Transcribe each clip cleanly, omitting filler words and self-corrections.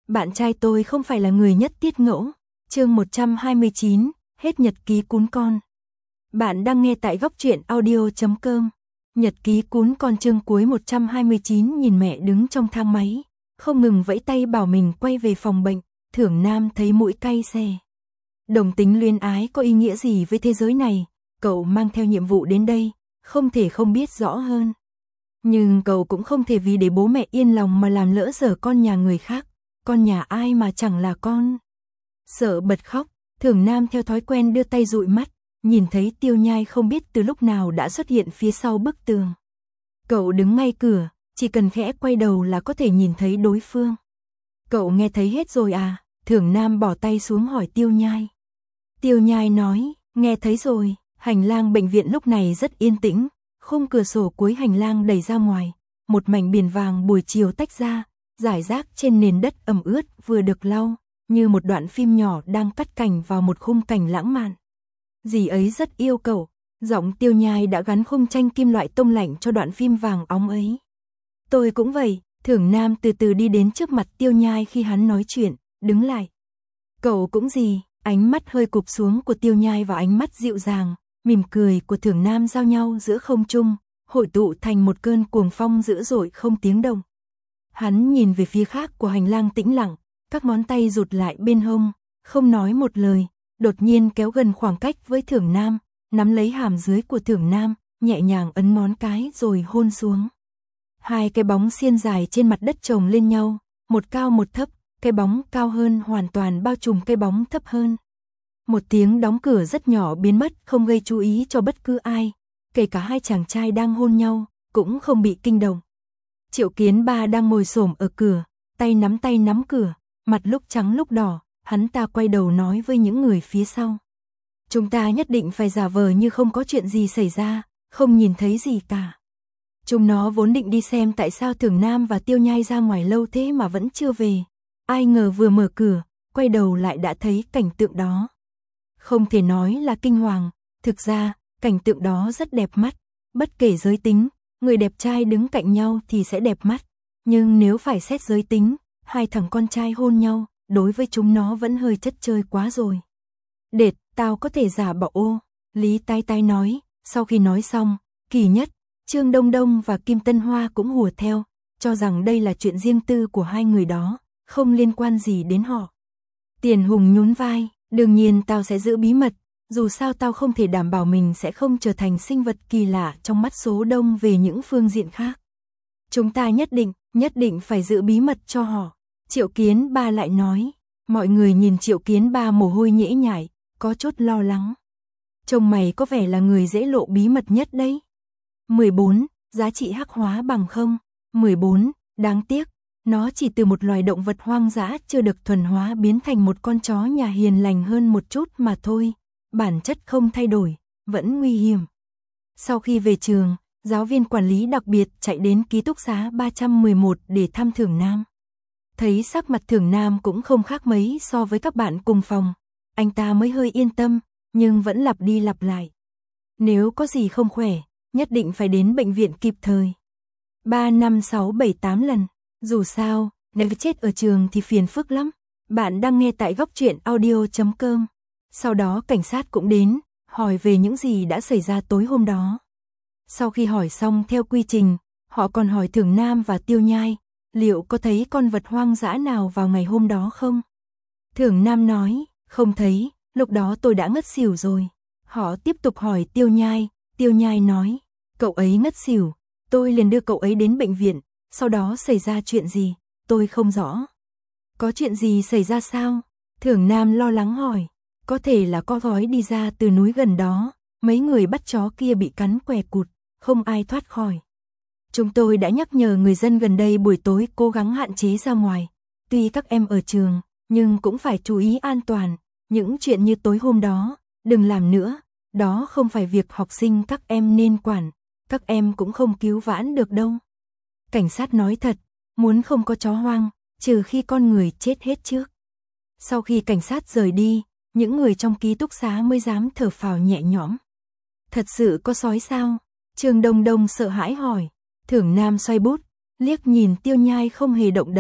Bạn trai tôi không phải là người nhất tiết ngẫu. Chương 129, hết nhật ký cún con. Bạn đang nghe tại góc truyện audio.com. Nhật ký cún con chương cuối 129. Nhìn mẹ đứng trong thang máy, không ngừng vẫy tay bảo mình quay về phòng bệnh. Thưởng Nam thấy mũi cay xè. Đồng tính luyến ái có ý nghĩa gì với thế giới này? Cậu mang theo nhiệm vụ đến đây, không thể không biết rõ hơn. Nhưng cậu cũng không thể vì để bố mẹ yên lòng mà làm lỡ dở con nhà người khác. Con nhà ai mà chẳng là con. Sợ bật khóc, Thưởng Nam theo thói quen đưa tay dụi mắt, nhìn thấy Tiêu Nhai không biết từ lúc nào đã xuất hiện phía sau bức tường. Cậu đứng ngay cửa, chỉ cần khẽ quay đầu là có thể nhìn thấy đối phương. Cậu nghe thấy hết rồi à? Thưởng Nam bỏ tay xuống hỏi Tiêu Nhai. Tiêu Nhai nói, nghe thấy rồi. Hành lang bệnh viện lúc này rất yên tĩnh, khung cửa sổ cuối hành lang đẩy ra ngoài, một mảnh biển vàng buổi chiều tách ra, rải rác trên nền đất ẩm ướt vừa được lau, như một đoạn phim nhỏ đang cắt cảnh vào một khung cảnh lãng mạn. Dì ấy rất yêu cậu, giọng Tiêu Nhai đã gắn khung tranh kim loại tông lạnh cho đoạn phim vàng óng ấy. Tôi cũng vậy. Thưởng Nam từ từ đi đến trước mặt Tiêu Nhai khi hắn nói chuyện, đứng lại. Cậu cũng gì? Ánh mắt hơi cụp xuống của Tiêu Nhai và ánh mắt dịu dàng, mỉm cười của Thưởng Nam giao nhau giữa không trung, hội tụ thành một cơn cuồng phong dữ dội không tiếng động. Hắn nhìn về phía khác của hành lang tĩnh lặng, các ngón tay rụt lại bên hông, không nói một lời, đột nhiên kéo gần khoảng cách với Thưởng Nam, nắm lấy hàm dưới của Thưởng Nam, nhẹ nhàng ấn ngón cái rồi hôn xuống. Hai cái bóng xiên dài trên mặt đất chồng lên nhau, một cao một thấp, cái bóng cao hơn hoàn toàn bao trùm cái bóng thấp hơn. Một tiếng đóng cửa rất nhỏ biến mất không gây chú ý cho bất cứ ai, kể cả hai chàng trai đang hôn nhau, cũng không bị kinh động. Triệu Kiến Ba đang ngồi xổm ở cửa, tay nắm cửa, mặt lúc trắng lúc đỏ, hắn ta quay đầu nói với những người phía sau. Chúng ta nhất định phải giả vờ như không có chuyện gì xảy ra, không nhìn thấy gì cả. Chúng nó vốn định đi xem tại sao Thưởng Nam và Tiêu Nhai ra ngoài lâu thế mà vẫn chưa về. Ai ngờ vừa mở cửa, quay đầu lại đã thấy cảnh tượng đó. Không thể nói là kinh hoàng, thực ra, cảnh tượng đó rất đẹp mắt. Bất kể giới tính, người đẹp trai đứng cạnh nhau thì sẽ đẹp mắt. Nhưng nếu phải xét giới tính, hai thằng con trai hôn nhau, đối với chúng nó vẫn hơi chất chơi quá rồi. Đệt, tao có thể giả bảo ô, Lý Tai Tai nói. Sau khi nói xong, Kỳ Nhất, Trương Đông Đông và Kim Tân Hoa cũng hùa theo, cho rằng đây là chuyện riêng tư của hai người đó, không liên quan gì đến họ. Tiền Hùng nhún vai, đương nhiên tao sẽ giữ bí mật, dù sao tao không thể đảm bảo mình sẽ không trở thành sinh vật kỳ lạ trong mắt số đông về những phương diện khác. Chúng ta nhất định phải giữ bí mật cho họ. Triệu Kiến Ba lại nói, mọi người nhìn Triệu Kiến Ba mồ hôi nhễ nhại, có chút lo lắng. Trông mày có vẻ là người dễ lộ bí mật nhất đấy. 14. Giá trị hắc hóa bằng không. 14. Đáng tiếc, nó chỉ từ một loài động vật hoang dã chưa được thuần hóa biến thành một con chó nhà hiền lành hơn một chút mà thôi. Bản chất không thay đổi, vẫn nguy hiểm. Sau khi về trường, giáo viên quản lý đặc biệt chạy đến ký túc xá 311 để thăm Thưởng Nam. Thấy sắc mặt Thưởng Nam cũng không khác mấy so với các bạn cùng phòng, anh ta mới hơi yên tâm, nhưng vẫn lặp đi lặp lại. Nếu có gì không khỏe, nhất định phải đến bệnh viện kịp thời. 3, 5, 6, 7, 8 lần. Dù sao, nếu chết ở trường thì phiền phức lắm. Bạn đang nghe tại góc truyện audio.com. Sau đó cảnh sát cũng đến, hỏi về những gì đã xảy ra tối hôm đó. Sau khi hỏi xong theo quy trình, họ còn hỏi Thưởng Nam và Tiêu Nhai, liệu có thấy con vật hoang dã nào vào ngày hôm đó không? Thưởng Nam nói, không thấy, lúc đó tôi đã ngất xỉu rồi. Họ tiếp tục hỏi Tiêu Nhai nói, cậu ấy ngất xỉu, tôi liền đưa cậu ấy đến bệnh viện, sau đó xảy ra chuyện gì, tôi không rõ. Có chuyện gì xảy ra sao? Thưởng Nam lo lắng hỏi, có thể là có gói đi ra từ núi gần đó, mấy người bắt chó kia bị cắn què cụt, không ai thoát khỏi. Chúng tôi đã nhắc nhở người dân gần đây buổi tối cố gắng hạn chế ra ngoài, tuy các em ở trường, nhưng cũng phải chú ý an toàn, những chuyện như tối hôm đó, đừng làm nữa. Đó không phải việc học sinh các em nên quản, các em cũng không cứu vãn được đâu. Cảnh sát nói thật, muốn không có chó hoang, trừ khi con người chết hết trước. Sau khi cảnh sát rời đi, những người trong ký túc xá mới dám thở phào nhẹ nhõm. Thật sự có sói sao? Trương Đông Đông sợ hãi hỏi. Thưởng Nam xoay bút, liếc nhìn Tiêu Nhai không hề động đậy,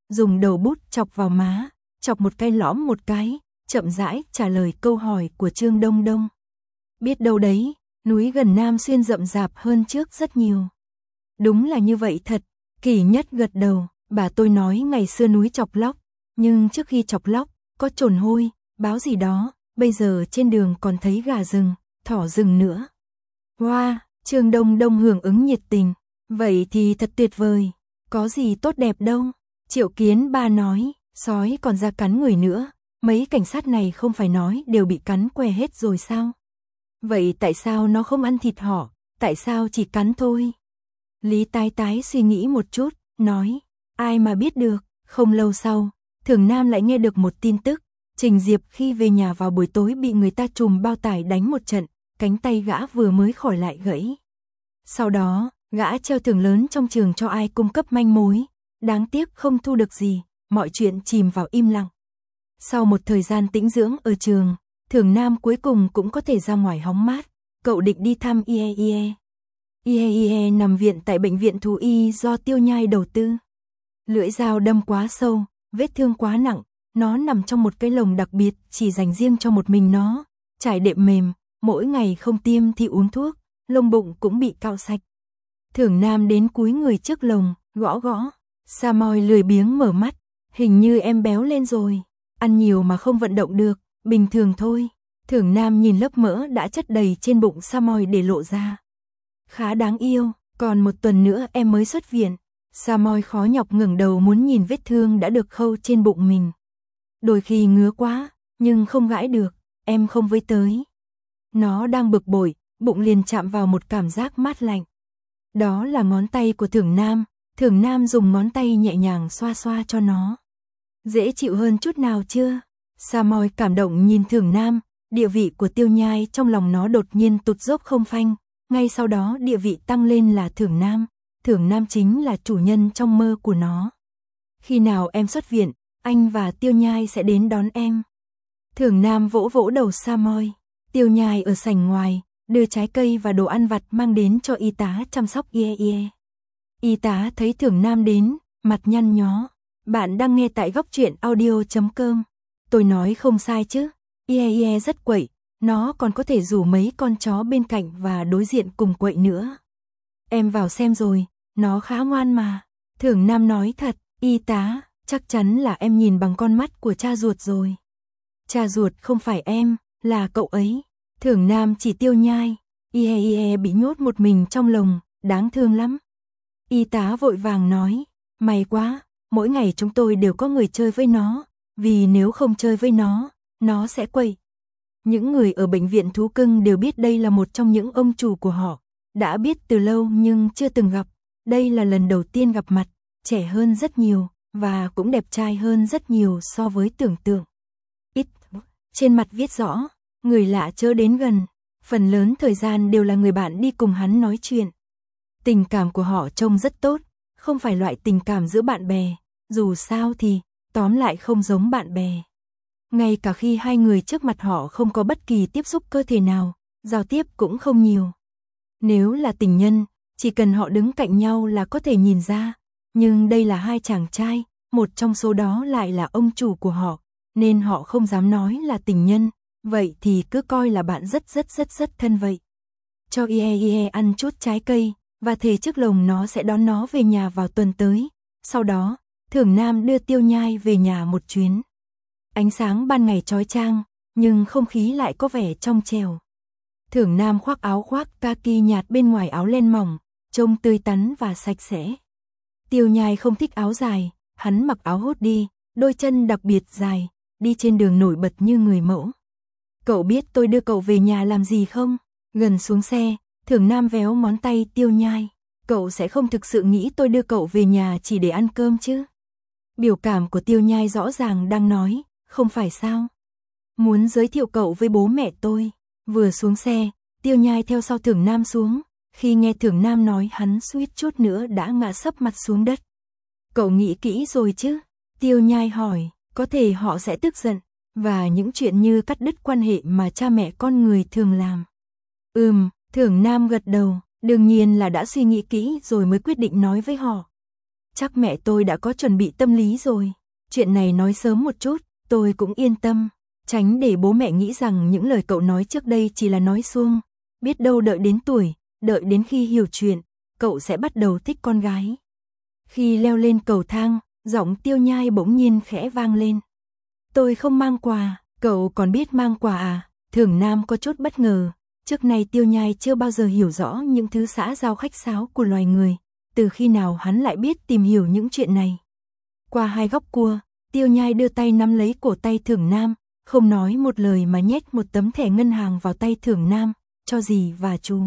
dùng đầu bút chọc vào má, chọc một cái lõm một cái, chậm rãi trả lời câu hỏi của Trương Đông Đông. Biết đâu đấy, núi gần Nam Xuyên rậm rạp hơn trước rất nhiều. Đúng là như vậy thật, Kỳ Nhất gật đầu, bà tôi nói ngày xưa núi chọc lóc, nhưng trước khi chọc lóc, có trồn hôi, báo gì đó, bây giờ trên đường còn thấy gà rừng, thỏ rừng nữa. Wow, Trương Đông Đông hưởng ứng nhiệt tình, vậy thì thật tuyệt vời, có gì tốt đẹp đâu. Triệu Kiến Ba nói, sói còn ra cắn người nữa, mấy cảnh sát này không phải nói đều bị cắn què hết rồi sao? Vậy tại sao nó không ăn thịt họ, tại sao chỉ cắn thôi? Lý Tái Tái suy nghĩ một chút, nói, ai mà biết được. Không lâu sau, Thường Nam lại nghe được một tin tức, Trình Diệp khi về nhà vào buổi tối bị người ta trùm bao tải đánh một trận, cánh tay gã vừa mới khỏi lại gãy. Sau đó, gã treo thưởng lớn trong trường cho ai cung cấp manh mối, đáng tiếc không thu được gì, mọi chuyện chìm vào im lặng. Sau một thời gian tĩnh dưỡng ở trường, Thường Nam cuối cùng cũng có thể ra ngoài hóng mát, cậu định đi thăm IAEA. IAEA nằm viện tại bệnh viện thú y do Tiêu Nhai đầu tư. Lưỡi dao đâm quá sâu, vết thương quá nặng, nó nằm trong một cái lồng đặc biệt chỉ dành riêng cho một mình nó, trải đệm mềm, mỗi ngày không tiêm thì uống thuốc, lông bụng cũng bị cạo sạch. Thường Nam đến cúi người trước lồng, gõ gõ, Samoy lười biếng mở mắt, hình như em béo lên rồi, ăn nhiều mà không vận động được, bình thường thôi. Thường Nam nhìn lớp mỡ đã chất đầy trên bụng Samoy để lộ ra. Khá đáng yêu, còn một tuần nữa em mới xuất viện. Samoy khó nhọc ngẩng đầu muốn nhìn vết thương đã được khâu trên bụng mình. Đôi khi ngứa quá, nhưng không gãi được, em không với tới. Nó đang bực bội, bụng liền chạm vào một cảm giác mát lạnh. Đó là ngón tay của Thường Nam dùng ngón tay nhẹ nhàng xoa xoa cho nó. Dễ chịu hơn chút nào chưa? Samoy cảm động nhìn Thường Nam, địa vị của Tiêu Nhai trong lòng nó đột nhiên tụt dốc không phanh, ngay sau đó địa vị tăng lên là Thường Nam chính là chủ nhân trong mơ của nó. Khi nào em xuất viện, anh và Tiêu Nhai sẽ đến đón em. Thường Nam vỗ vỗ đầu Samoy. Tiêu Nhai ở sảnh ngoài, đưa trái cây và đồ ăn vặt mang đến cho y tá chăm sóc IAEA. Y tá thấy Thường Nam đến, mặt nhăn nhó. Bạn đang nghe tại góc truyện audio.com. Tôi nói không sai chứ, IAEA rất quậy, nó còn có thể rủ mấy con chó bên cạnh và đối diện cùng quậy nữa. Em vào xem rồi, nó khá ngoan mà. Thường Nam nói thật, y tá, chắc chắn là em nhìn bằng con mắt của cha ruột rồi. Cha ruột không phải em, là cậu ấy. Thường Nam chỉ Tiêu Nhai, IAEA bị nhốt một mình trong lồng, đáng thương lắm. Y tá vội vàng nói, may quá, mỗi ngày chúng tôi đều có người chơi với nó, vì nếu không chơi với nó sẽ quậy. Những người ở bệnh viện thú cưng đều biết đây là một trong những ông chủ của họ, đã biết từ lâu nhưng chưa từng gặp. Đây là lần đầu tiên gặp mặt, trẻ hơn rất nhiều, và cũng đẹp trai hơn rất nhiều so với tưởng tượng. Ít, trên mặt viết rõ, người lạ chớ đến gần, phần lớn thời gian đều là người bạn đi cùng hắn nói chuyện. Tình cảm của họ trông rất tốt, không phải loại tình cảm giữa bạn bè, dù sao thì, tóm lại không giống bạn bè. Ngay cả khi hai người trước mặt họ không có bất kỳ tiếp xúc cơ thể nào, giao tiếp cũng không nhiều. Nếu là tình nhân, chỉ cần họ đứng cạnh nhau là có thể nhìn ra, nhưng đây là hai chàng trai, một trong số đó lại là ông chủ của họ, nên họ không dám nói là tình nhân, vậy thì cứ coi là bạn rất thân vậy. Cho IAEA ăn chút trái cây, và thề trước lồng nó sẽ đón nó về nhà vào tuần tới. Sau đó, Thường Nam đưa Tiêu Nhai về nhà một chuyến. Ánh sáng ban ngày chói chang, nhưng không khí lại có vẻ trong trẻo. Thường Nam khoác áo khoác kaki nhạt bên ngoài áo len mỏng, trông tươi tắn và sạch sẽ. Tiêu Nhai không thích áo dài, hắn mặc áo hoodie, đôi chân đặc biệt dài, đi trên đường nổi bật như người mẫu. Cậu biết tôi đưa cậu về nhà làm gì không? Gần xuống xe, Thường Nam véo ngón tay Tiêu Nhai. Cậu sẽ không thực sự nghĩ tôi đưa cậu về nhà chỉ để ăn cơm chứ? Biểu cảm của Tiêu Nhai rõ ràng đang nói, không phải sao? Muốn giới thiệu cậu với bố mẹ tôi. Vừa xuống xe, Tiêu Nhai theo sau Thường Nam xuống. Khi nghe Thường Nam nói hắn suýt chút nữa đã ngã sấp mặt xuống đất. Cậu nghĩ kỹ rồi chứ? Tiêu Nhai hỏi, có thể họ sẽ tức giận, và những chuyện như cắt đứt quan hệ mà cha mẹ con người thường làm. Thường Nam gật đầu, đương nhiên là đã suy nghĩ kỹ rồi mới quyết định nói với họ. Chắc mẹ tôi đã có chuẩn bị tâm lý rồi. Chuyện này nói sớm một chút, tôi cũng yên tâm. Tránh để bố mẹ nghĩ rằng những lời cậu nói trước đây chỉ là nói suông. Biết đâu đợi đến tuổi, đợi đến khi hiểu chuyện, cậu sẽ bắt đầu thích con gái. Khi leo lên cầu thang, giọng Tiêu Nhai bỗng nhiên khẽ vang lên. Tôi không mang quà, cậu còn biết mang quà à? Thường Nam có chút bất ngờ. Trước nay Tiêu Nhai chưa bao giờ hiểu rõ những thứ xã giao khách sáo của loài người. Từ khi nào hắn lại biết tìm hiểu những chuyện này? Qua hai góc cua, Tiêu Nhai đưa tay nắm lấy cổ tay Thường Nam, không nói một lời mà nhét một tấm thẻ ngân hàng vào tay Thường Nam, cho dì và chú.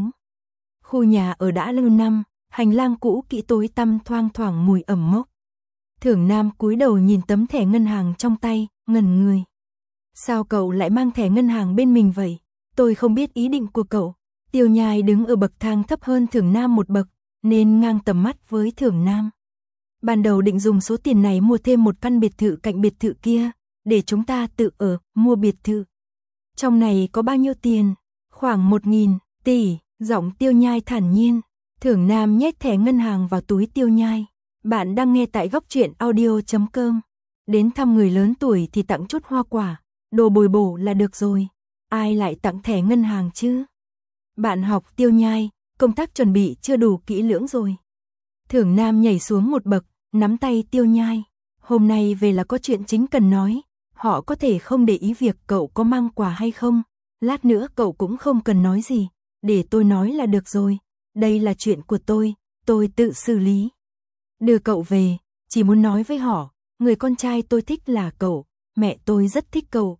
Khu nhà ở đã lâu năm, hành lang cũ kỹ tối tăm thoang thoảng mùi ẩm mốc. Thường Nam cúi đầu nhìn tấm thẻ ngân hàng trong tay, ngẩn người. Sao cậu lại mang thẻ ngân hàng bên mình vậy? Tôi không biết ý định của cậu. Tiêu Nhai đứng ở bậc thang thấp hơn Thường Nam một bậc, nên ngang tầm mắt với Thường Nam. Ban đầu định dùng số tiền này mua thêm một căn biệt thự cạnh biệt thự kia, để chúng ta tự ở, mua biệt thự. Trong này có bao nhiêu tiền? Khoảng 1.000 tỷ, giọng Tiêu Nhai thản nhiên. Thường Nam nhét thẻ ngân hàng vào túi Tiêu Nhai. Bạn đang nghe tại góc truyện audio.com. Đến thăm người lớn tuổi thì tặng chút hoa quả, đồ bồi bổ là được rồi. Ai lại tặng thẻ ngân hàng chứ? Bạn học Tiêu Nhai, công tác chuẩn bị chưa đủ kỹ lưỡng rồi. Thường Nam nhảy xuống một bậc, nắm tay Tiêu Nhai. Hôm nay về là có chuyện chính cần nói. Họ có thể không để ý việc cậu có mang quà hay không. Lát nữa cậu cũng không cần nói gì. Để tôi nói là được rồi. Đây là chuyện của tôi tự xử lý. Đưa cậu về, chỉ muốn nói với họ, người con trai tôi thích là cậu. Mẹ tôi rất thích cậu.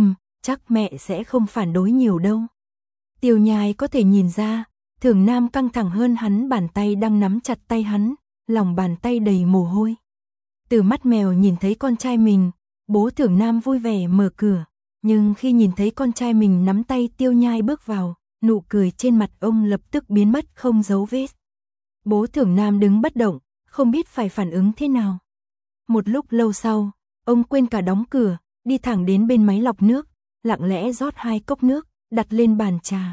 Chắc mẹ sẽ không phản đối nhiều đâu. Tiêu Nhai có thể nhìn ra, Thường Nam căng thẳng hơn hắn, bàn tay đang nắm chặt tay hắn, lòng bàn tay đầy mồ hôi. Từ mắt mèo nhìn thấy con trai mình, bố Thường Nam vui vẻ mở cửa, nhưng khi nhìn thấy con trai mình nắm tay Tiêu Nhai bước vào, nụ cười trên mặt ông lập tức biến mất không dấu vết. Bố Thường Nam đứng bất động, không biết phải phản ứng thế nào. Một lúc lâu sau, ông quên cả đóng cửa, đi thẳng đến bên máy lọc nước, lặng lẽ rót 2 cốc nước, đặt lên bàn trà.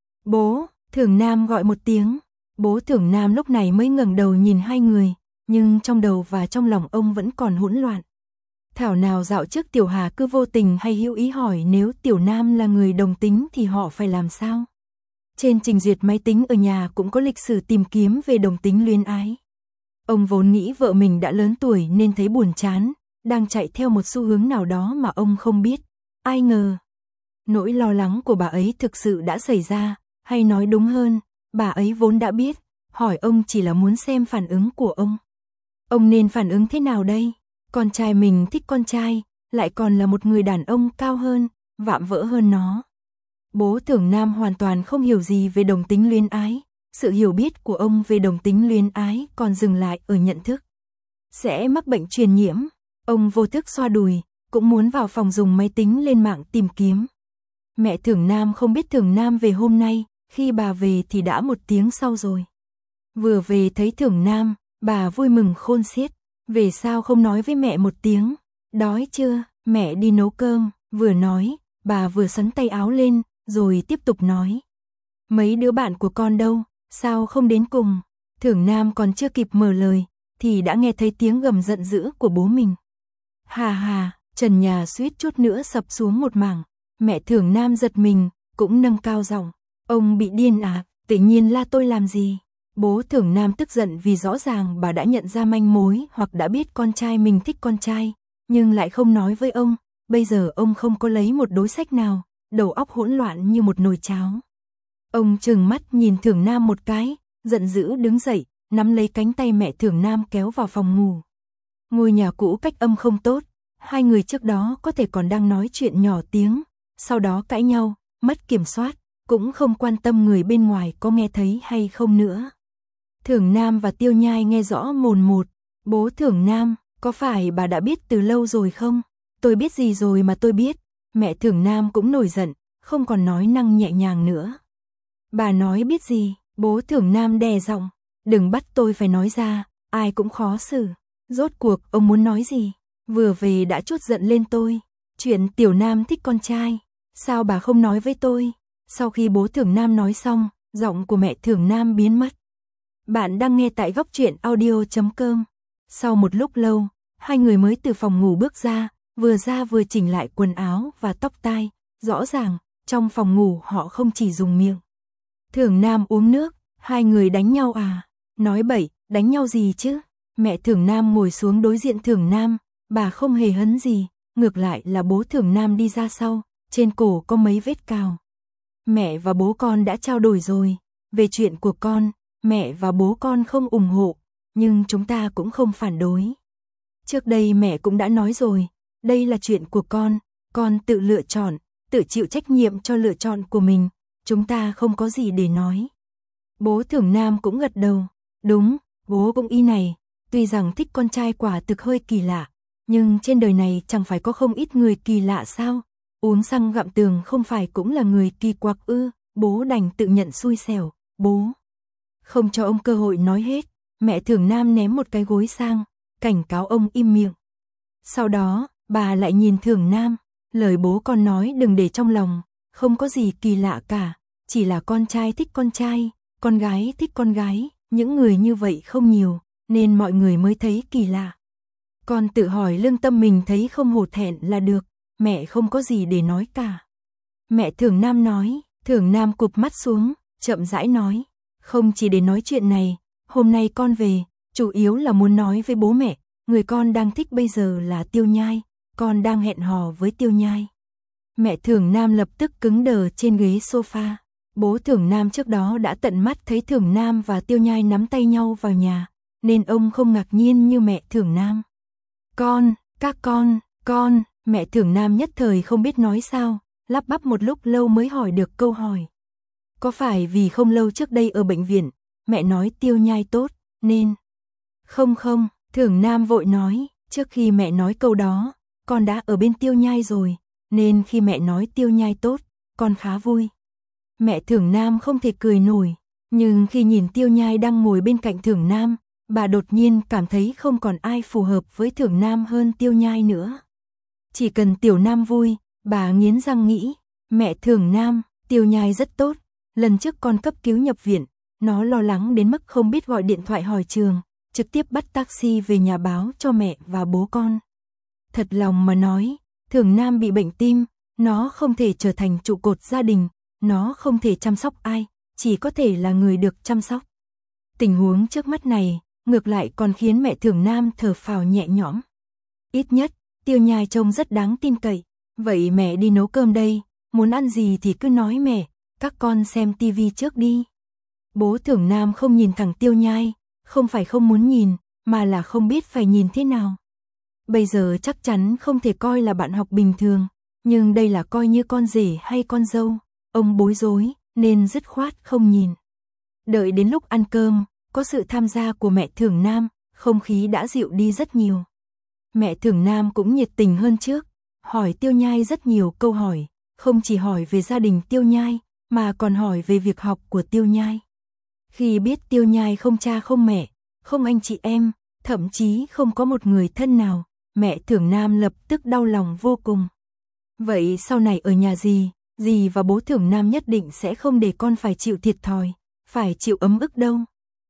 Bố, Thường Nam gọi một tiếng. Bố Thường Nam lúc này mới ngẩng đầu nhìn hai người, nhưng trong đầu và trong lòng ông vẫn còn hỗn loạn. Thảo nào dạo trước Tiểu Hà cứ vô tình hay hữu ý hỏi nếu Tiểu Nam là người đồng tính thì họ phải làm sao? Trên trình duyệt máy tính ở nhà cũng có lịch sử tìm kiếm về đồng tính luyến ái. Ông vốn nghĩ vợ mình đã lớn tuổi nên thấy buồn chán, đang chạy theo một xu hướng nào đó mà ông không biết. Ai ngờ, nỗi lo lắng của bà ấy thực sự đã xảy ra, hay nói đúng hơn, bà ấy vốn đã biết, hỏi ông chỉ là muốn xem phản ứng của ông. Ông nên phản ứng thế nào đây? Con trai mình thích con trai, lại còn là một người đàn ông cao hơn, vạm vỡ hơn nó. Bố Thường Nam hoàn toàn không hiểu gì về đồng tính luyến ái, sự hiểu biết của ông về đồng tính luyến ái còn dừng lại ở nhận thức. Sẽ mắc bệnh truyền nhiễm, ông vô thức xoa đùi, cũng muốn vào phòng dùng máy tính lên mạng tìm kiếm. Mẹ Thường Nam không biết Thường Nam về hôm nay, khi bà về thì đã 1 tiếng sau rồi. Vừa về thấy Thường Nam, bà vui mừng khôn xiết. Về sao không nói với mẹ 1 tiếng? Đói chưa? Mẹ đi nấu cơm. Vừa nói, bà vừa xắn tay áo lên, rồi tiếp tục nói. Mấy đứa bạn của con đâu? Sao không đến cùng? Thường Nam còn chưa kịp mở lời, thì đã nghe thấy tiếng gầm giận dữ của bố mình. Hà hà, trần nhà suýt chút nữa sập xuống một mảng. Mẹ Thường Nam giật mình, cũng nâng cao giọng. Ông bị điên à? Tự nhiên la tôi làm gì? Bố Thường Nam tức giận vì rõ ràng bà đã nhận ra manh mối hoặc đã biết con trai mình thích con trai, nhưng lại không nói với ông. Bây giờ ông không có lấy một đối sách nào, đầu óc hỗn loạn như một nồi cháo. Ông trừng mắt nhìn Thường Nam một cái, giận dữ đứng dậy, nắm lấy cánh tay mẹ Thường Nam kéo vào phòng ngủ. Ngôi nhà cũ cách âm không tốt, hai người trước đó có thể còn đang nói chuyện nhỏ tiếng, sau đó cãi nhau, mất kiểm soát, cũng không quan tâm người bên ngoài có nghe thấy hay không nữa. Thường Nam và Tiêu Nhai nghe rõ mồn một. Bố Thường Nam, có phải bà đã biết từ lâu rồi không? Tôi biết gì rồi mà tôi biết. Mẹ Thường Nam cũng nổi giận, không còn nói năng nhẹ nhàng nữa. Bà nói biết gì? Bố Thường Nam đè giọng. Đừng bắt tôi phải nói ra, ai cũng khó xử. Rốt cuộc ông muốn nói gì? Vừa về đã trút giận lên tôi. Chuyện Tiểu Nam thích con trai. Sao bà không nói với tôi? Sau khi bố Thường Nam nói xong, giọng của mẹ Thường Nam biến mất. Bạn đang nghe tại góc truyện audio.com. Sau một lúc lâu, hai người mới từ phòng ngủ bước ra vừa chỉnh lại quần áo và tóc tai, rõ ràng, trong phòng ngủ họ không chỉ dùng miệng. Thưởng Nam uống nước, hai người đánh nhau à? Nói bậy, đánh nhau gì chứ? Mẹ Thưởng Nam ngồi xuống đối diện Thưởng Nam, bà không hề hấn gì, ngược lại là bố Thưởng Nam đi ra sau, trên cổ có mấy vết cào. Mẹ và bố con đã trao đổi rồi, về chuyện của con, mẹ và bố con không ủng hộ, nhưng chúng ta cũng không phản đối. Trước đây mẹ cũng đã nói rồi, đây là chuyện của con tự lựa chọn, tự chịu trách nhiệm cho lựa chọn của mình, chúng ta không có gì để nói. Bố Thưởng Nam cũng gật đầu, đúng, bố cũng y này, tuy rằng thích con trai quả thực hơi kỳ lạ, nhưng trên đời này chẳng phải có không ít người kỳ lạ sao? Uống xăng gặm tường không phải cũng là người kỳ quặc ư? Bố đành tự nhận xui xẻo, bố. Không cho ông cơ hội nói hết, mẹ Thưởng Nam ném một cái gối sang, cảnh cáo ông im miệng. Sau đó, bà lại nhìn Thưởng Nam, lời bố con nói đừng để trong lòng, không có gì kỳ lạ cả, chỉ là con trai thích con trai, con gái thích con gái, những người như vậy không nhiều, nên mọi người mới thấy kỳ lạ. Con tự hỏi lương tâm mình thấy không hổ thẹn là được, mẹ không có gì để nói cả. Mẹ Thưởng Nam nói, Thưởng Nam cụp mắt xuống, chậm rãi nói, không chỉ để nói chuyện này, hôm nay con về, chủ yếu là muốn nói với bố mẹ, người con đang thích bây giờ là Tiêu Nhai, con đang hẹn hò với Tiêu Nhai. Mẹ Thưởng Nam lập tức cứng đờ trên ghế sofa. Bố Thưởng Nam trước đó đã tận mắt thấy Thưởng Nam và Tiêu Nhai nắm tay nhau vào nhà, nên ông không ngạc nhiên như mẹ Thưởng Nam. Các con, mẹ Thưởng Nam nhất thời không biết nói sao, lắp bắp một lúc lâu mới hỏi được câu hỏi. Có phải vì không lâu trước đây ở bệnh viện, mẹ nói Tiêu Nhai tốt, nên... Không, Thưởng Nam vội nói, trước khi mẹ nói câu đó, con đã ở bên Tiêu Nhai rồi, nên khi mẹ nói Tiêu Nhai tốt, con khá vui. Mẹ Thưởng Nam không thể cười nổi, nhưng khi nhìn Tiêu Nhai đang ngồi bên cạnh Thưởng Nam, bà đột nhiên cảm thấy không còn ai phù hợp với Thưởng Nam hơn Tiêu Nhai nữa. Chỉ cần Tiểu Nam vui, bà nghiến răng nghĩ, mẹ Thưởng Nam, Tiêu Nhai rất tốt, lần trước con cấp cứu nhập viện, nó lo lắng đến mức không biết gọi điện thoại hỏi trường, trực tiếp bắt taxi về nhà báo cho mẹ và bố con. Thật lòng mà nói, Thưởng Nam bị bệnh tim, nó không thể trở thành trụ cột gia đình, nó không thể chăm sóc ai, chỉ có thể là người được chăm sóc. Tình huống trước mắt này, ngược lại còn khiến mẹ Thưởng Nam thở phào nhẹ nhõm. Ít nhất, Tiêu Nhai trông rất đáng tin cậy, vậy mẹ đi nấu cơm đây, muốn ăn gì thì cứ nói mẹ, các con xem tivi trước đi. Bố Thưởng Nam không nhìn thẳng Tiêu Nhai, không phải không muốn nhìn, mà là không biết phải nhìn thế nào. Bây giờ chắc chắn không thể coi là bạn học bình thường, nhưng đây là coi như con rể hay con dâu, ông bối rối, nên dứt khoát không nhìn. Đợi đến lúc ăn cơm, có sự tham gia của mẹ Thưởng Nam, không khí đã dịu đi rất nhiều. Mẹ Thưởng Nam cũng nhiệt tình hơn trước, hỏi Tiêu Nhai rất nhiều câu hỏi, không chỉ hỏi về gia đình Tiêu Nhai, mà còn hỏi về việc học của Tiêu Nhai. Khi biết Tiêu Nhai không cha không mẹ, không anh chị em, thậm chí không có một người thân nào, mẹ Thưởng Nam lập tức đau lòng vô cùng. Vậy sau này ở nhà dì và bố Thưởng Nam nhất định sẽ không để con phải chịu thiệt thòi, phải chịu ấm ức đâu.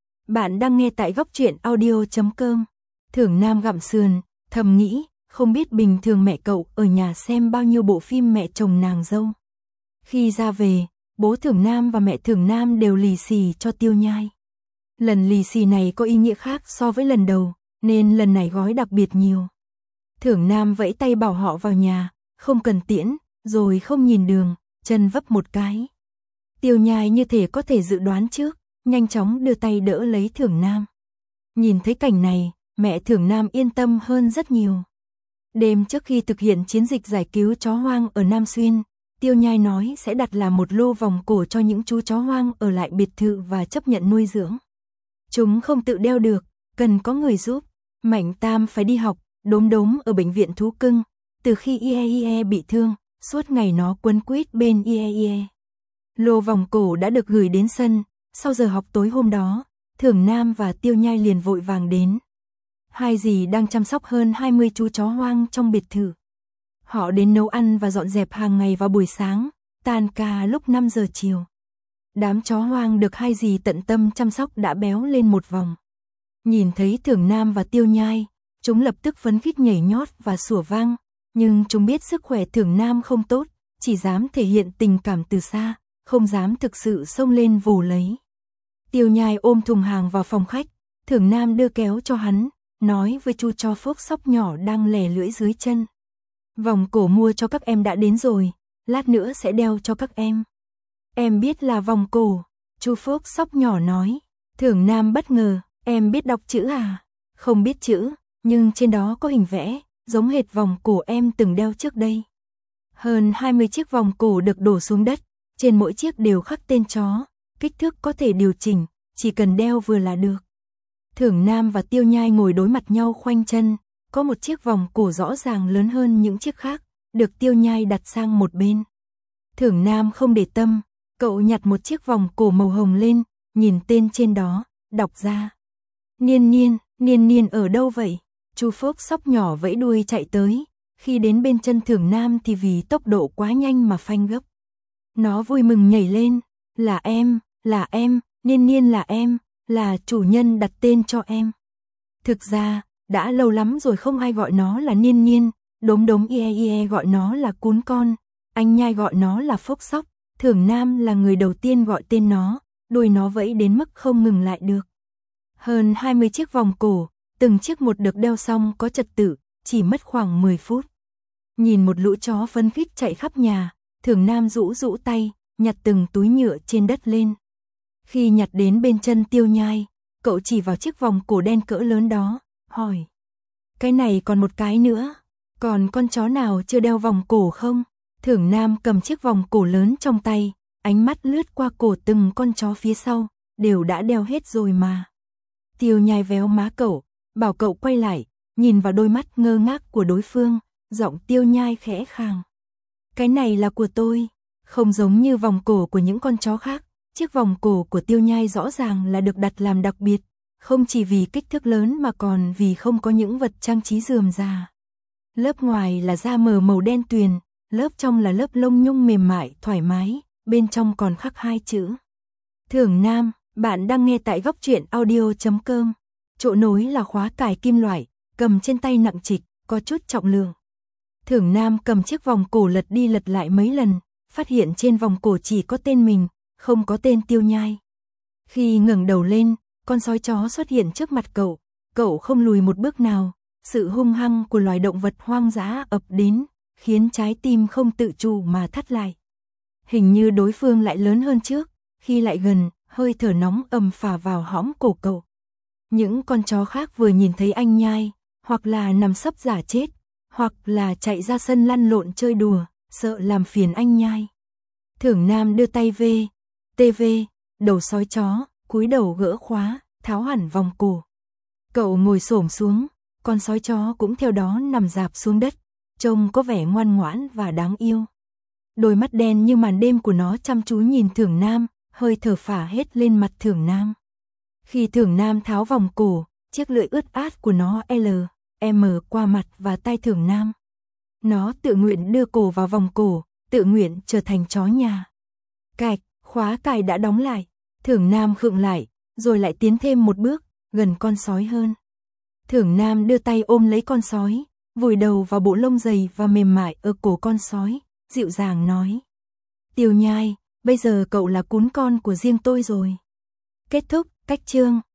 Bạn đang nghe tại góc truyện audio.com. Thưởng Nam gặm sườn, thầm nghĩ, không biết bình thường mẹ cậu ở nhà xem bao nhiêu bộ phim mẹ chồng nàng dâu. Khi ra về, bố Thưởng Nam và mẹ Thưởng Nam đều lì xì cho Tiêu Nhai. Lần lì xì này có ý nghĩa khác so với lần đầu, nên lần này gói đặc biệt nhiều. Thưởng Nam vẫy tay bảo họ vào nhà, không cần tiễn, rồi không nhìn đường, chân vấp một cái. Tiêu Nhai như thể có thể dự đoán trước, nhanh chóng đưa tay đỡ lấy Thưởng Nam. Nhìn thấy cảnh này, mẹ Thưởng Nam yên tâm hơn rất nhiều. Đêm trước khi thực hiện chiến dịch giải cứu chó hoang ở Nam Xuyên, Tiêu Nhai nói sẽ đặt làm một lô vòng cổ cho những chú chó hoang ở lại biệt thự và chấp nhận nuôi dưỡng. Chúng không tự đeo được, cần có người giúp. Mạnh Tam phải đi học, đốm ở bệnh viện thú cưng. Từ khi Ie bị thương, suốt ngày nó quấn quýt bên Ie. Lô vòng cổ đã được gửi đến sân, sau giờ học tối hôm đó, Thưởng Nam và Tiêu Nhai liền vội vàng đến. Hai dì đang chăm sóc hơn 20 chú chó hoang trong biệt thự. Họ đến nấu ăn và dọn dẹp hàng ngày vào buổi sáng, tan ca lúc 5 giờ chiều. Đám chó hoang được hai dì tận tâm chăm sóc đã béo lên một vòng. Nhìn thấy Thưởng Nam và Tiêu Nhai, chúng lập tức phấn khích nhảy nhót và sủa vang, nhưng chúng biết sức khỏe Thưởng Nam không tốt, chỉ dám thể hiện tình cảm từ xa, không dám thực sự xông lên vồ lấy. Tiêu Nhai ôm thùng hàng vào phòng khách, Thưởng Nam đưa kéo cho hắn, nói với Chu Cho Phước Sóc nhỏ đang lè lưỡi dưới chân. Vòng cổ mua cho các em đã đến rồi, lát nữa sẽ đeo cho các em. Em biết là vòng cổ, Chu Phước Sóc nhỏ nói. Thưởng Nam bất ngờ, em biết đọc chữ à? Không biết chữ, nhưng trên đó có hình vẽ, giống hệt vòng cổ em từng đeo trước đây. Hơn 20 chiếc vòng cổ được đổ xuống đất, trên mỗi chiếc đều khắc tên chó, kích thước có thể điều chỉnh, chỉ cần đeo vừa là được. Thưởng Nam và Tiêu Nhai ngồi đối mặt nhau khoanh chân, có một chiếc vòng cổ rõ ràng lớn hơn những chiếc khác, được Tiêu Nhai đặt sang một bên. Thưởng Nam không để tâm, cậu nhặt một chiếc vòng cổ màu hồng lên, nhìn tên trên đó, đọc ra. Niên Niên ở đâu vậy? Chu Phước Sóc nhỏ vẫy đuôi chạy tới, khi đến bên chân Thưởng Nam thì vì tốc độ quá nhanh mà phanh gấp. Nó vui mừng nhảy lên, là em, Niên là em, là chủ nhân đặt tên cho em. Thực ra, đã lâu lắm rồi không ai gọi nó là Niên, Đốm ie gọi nó là Cún Con, anh Nhai gọi nó là Phước Sóc, Thưởng Nam là người đầu tiên gọi tên nó, đuôi nó vẫy đến mức không ngừng lại được. Hơn 20 chiếc vòng cổ, từng chiếc một được đeo xong có trật tự, chỉ mất khoảng 10 phút. Nhìn một lũ chó phấn khích chạy khắp nhà, Thưởng Nam rũ tay, nhặt từng túi nhựa trên đất lên. Khi nhặt đến bên chân Tiêu Nhai, cậu chỉ vào chiếc vòng cổ đen cỡ lớn đó, hỏi. Cái này còn một cái nữa, còn con chó nào chưa đeo vòng cổ không? Thưởng Nam cầm chiếc vòng cổ lớn trong tay, ánh mắt lướt qua cổ từng con chó phía sau, đều đã đeo hết rồi mà. Tiêu Nhai véo má cậu, bảo cậu quay lại, nhìn vào đôi mắt ngơ ngác của đối phương, giọng Tiêu Nhai khẽ khàng. Cái này là của tôi, không giống như vòng cổ của những con chó khác, chiếc vòng cổ của Tiêu Nhai rõ ràng là được đặt làm đặc biệt, không chỉ vì kích thước lớn mà còn vì không có những vật trang trí rườm rà. Lớp ngoài là da mờ màu đen tuyền, lớp trong là lớp lông nhung mềm mại, thoải mái, bên trong còn khắc 2 chữ. Thưởng Nam, bạn đang nghe tại Góc Truyện Audio.com. Chỗ nối là khóa cài kim loại, cầm trên tay nặng trịch, có chút trọng lượng. Thưởng Nam cầm chiếc vòng cổ lật đi lật lại mấy lần, phát hiện trên vòng cổ chỉ có tên mình, không có tên Tiêu Nhai. Khi ngẩng đầu lên, con sói chó xuất hiện trước mặt cậu không lùi một bước nào, sự hung hăng của loài động vật hoang dã ập đến, khiến trái tim không tự chủ mà thắt lại. Hình như đối phương lại lớn hơn trước, khi lại gần, hơi thở nóng ầm phả vào hõm cổ cậu. Những con chó khác vừa nhìn thấy anh Nhai, hoặc là nằm sấp giả chết, hoặc là chạy ra sân lăn lộn chơi đùa, sợ làm phiền anh Nhai. Thưởng Nam đưa tay về, đầu sói chó, cúi đầu gỡ khóa, tháo hẳn vòng cổ. Cậu ngồi xổm xuống, con sói chó cũng theo đó nằm rạp xuống đất, trông có vẻ ngoan ngoãn và đáng yêu. Đôi mắt đen như màn đêm của nó chăm chú nhìn Thưởng Nam, hơi thở phả hết lên mặt Thưởng Nam. Khi Thưởng Nam tháo vòng cổ, chiếc lưỡi ướt át của nó M qua mặt và tai Thưởng Nam. Nó tự nguyện đưa cổ vào vòng cổ, tự nguyện trở thành chó nhà. Cạch, khóa cài đã đóng lại. Thưởng Nam khựng lại, rồi lại tiến thêm một bước, gần con sói hơn. Thưởng Nam đưa tay ôm lấy con sói, vùi đầu vào bộ lông dày và mềm mại ở cổ con sói, dịu dàng nói. Tiêu Nhai, bây giờ cậu là Cún Con của riêng tôi rồi. Kết thúc, cách chương.